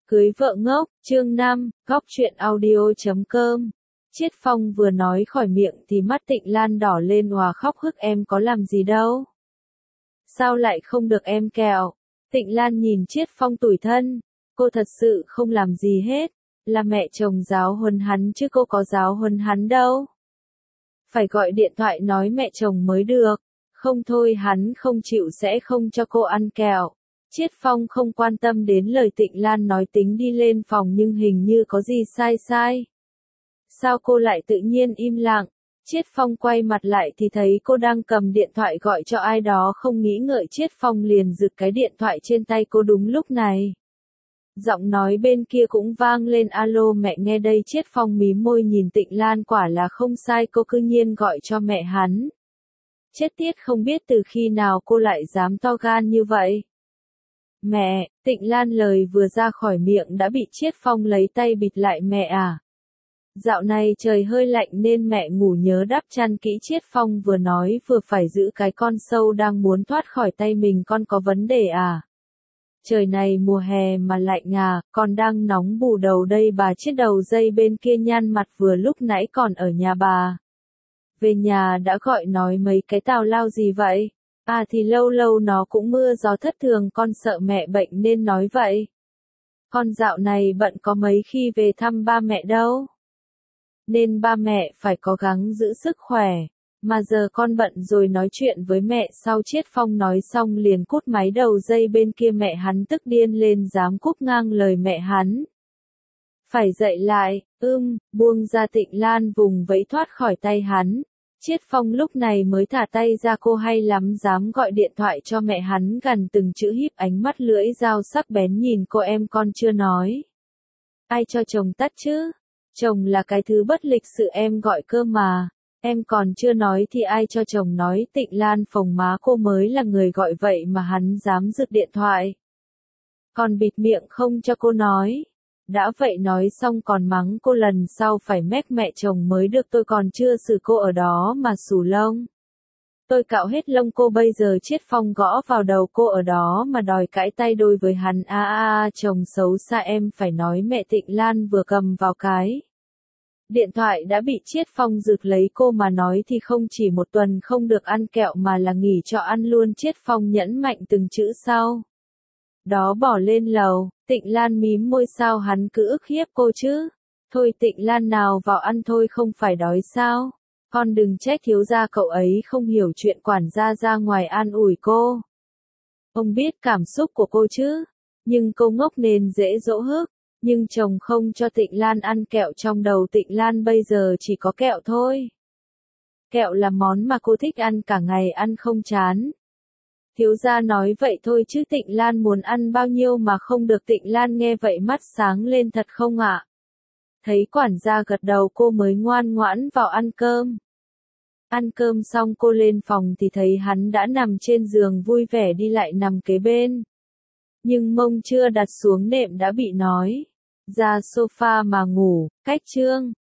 Cưới vợ ngốc, chương 5, góc truyện audio.com. Chiết Phong vừa nói khỏi miệng thì mắt Tịnh Lan đỏ lên òa khóc hức, em có làm gì đâu. Sao lại không được em kẹo? Tịnh Lan nhìn Chiết Phong tủi thân, cô thật sự không làm gì hết, là mẹ chồng giáo huấn hắn chứ cô có giáo huấn hắn đâu. Phải gọi điện thoại nói mẹ chồng mới được, không thôi hắn không chịu sẽ không cho cô ăn kẹo. Chiết Phong không quan tâm đến lời Tịnh Lan nói, tính đi lên phòng nhưng hình như có gì sai. Sao cô lại tự nhiên im lặng? Chiết Phong quay mặt lại thì thấy cô đang cầm điện thoại gọi cho ai đó, không nghĩ ngợi Chiết Phong liền giật cái điện thoại trên tay cô đúng lúc này. Giọng nói bên kia cũng vang lên, alo mẹ nghe đây. Chiết Phong mím môi nhìn Tịnh Lan, quả là không sai, cô cư nhiên gọi cho mẹ hắn. Chết tiết, không biết từ khi nào cô lại dám to gan như vậy. Mẹ, Tịnh Lan lời vừa ra khỏi miệng đã bị Chiết Phong lấy tay bịt lại. Mẹ à? Dạo này trời hơi lạnh nên mẹ ngủ nhớ đắp chăn kỹ. Chiết Phong vừa nói vừa phải giữ cái con sâu đang muốn thoát khỏi tay mình. Con có vấn đề à? Trời này mùa hè mà lạnh à, con đang nóng bù đầu đây. Bà Chiết đầu dây bên kia nhăn mặt, vừa lúc nãy còn ở nhà bà. Về nhà đã gọi nói mấy cái tào lao gì vậy? À thì lâu lâu nó cũng mưa gió thất thường, con sợ mẹ bệnh nên nói vậy. Con dạo này bận có mấy khi về thăm ba mẹ đâu. Nên ba mẹ phải cố gắng giữ sức khỏe. Mà giờ con bận rồi, nói chuyện với mẹ sau. Chiết Phong nói xong liền cút máy đầu dây bên kia. Mẹ hắn tức điên lên, dám cúp ngang lời mẹ hắn. Phải dậy lại, buông ra. Tịnh Lan vùng vẫy thoát khỏi tay hắn. Chiết Phong lúc này mới thả tay ra. Cô hay lắm, dám gọi điện thoại cho mẹ hắn, gần từng chữ, híp ánh mắt lưỡi dao sắc bén nhìn cô. Em con chưa nói. Ai cho chồng tắt chứ? Chồng là cái thứ bất lịch sự em gọi cơ mà. Em còn chưa nói thì ai cho chồng nói? Tịnh Lan phồng má, cô mới là người gọi vậy mà hắn dám giật điện thoại. Còn bịt miệng không cho cô nói. Đã vậy nói xong còn mắng cô lần sau phải mách mẹ chồng mới được. Tôi còn chưa xử cô ở đó mà xù lông. Tôi cạo hết lông cô bây giờ. Chiết Phong gõ vào đầu cô ở đó mà đòi cãi tay đôi với hắn. Chồng xấu xa em phải nói. Mẹ Tịnh Lan vừa cầm vào cái điện thoại đã bị Chiết Phong giật lấy. Cô mà nói thì không chỉ một tuần không được ăn kẹo mà là nghỉ cho ăn luôn. Chiết Phong nhẫn mạnh từng chữ sau đó bỏ lên lầu. Tịnh Lan mím môi, sao hắn cứ ức hiếp cô chứ? Thôi Tịnh Lan nào vào ăn thôi, không phải đói sao? Con đừng trách thiếu gia, cậu ấy không hiểu chuyện. Quản gia ra ngoài an ủi cô. Ông biết cảm xúc của cô chứ? Nhưng cô ngốc nên dễ dỗ hức. Nhưng chồng không cho Tịnh Lan ăn kẹo. Trong đầu Tịnh Lan bây giờ chỉ có kẹo thôi. Kẹo là món mà cô thích ăn, cả ngày ăn không chán. Thiếu gia nói vậy thôi chứ Tịnh Lan muốn ăn bao nhiêu mà không được. Tịnh Lan nghe vậy mắt sáng lên, thật không ạ? Thấy quản gia gật đầu cô mới ngoan ngoãn vào ăn cơm. Ăn cơm xong cô lên phòng thì thấy hắn đã nằm trên giường vui vẻ đi lại nằm kế bên. Nhưng mông chưa đặt xuống nệm đã bị nói ra sofa mà ngủ. Cách chương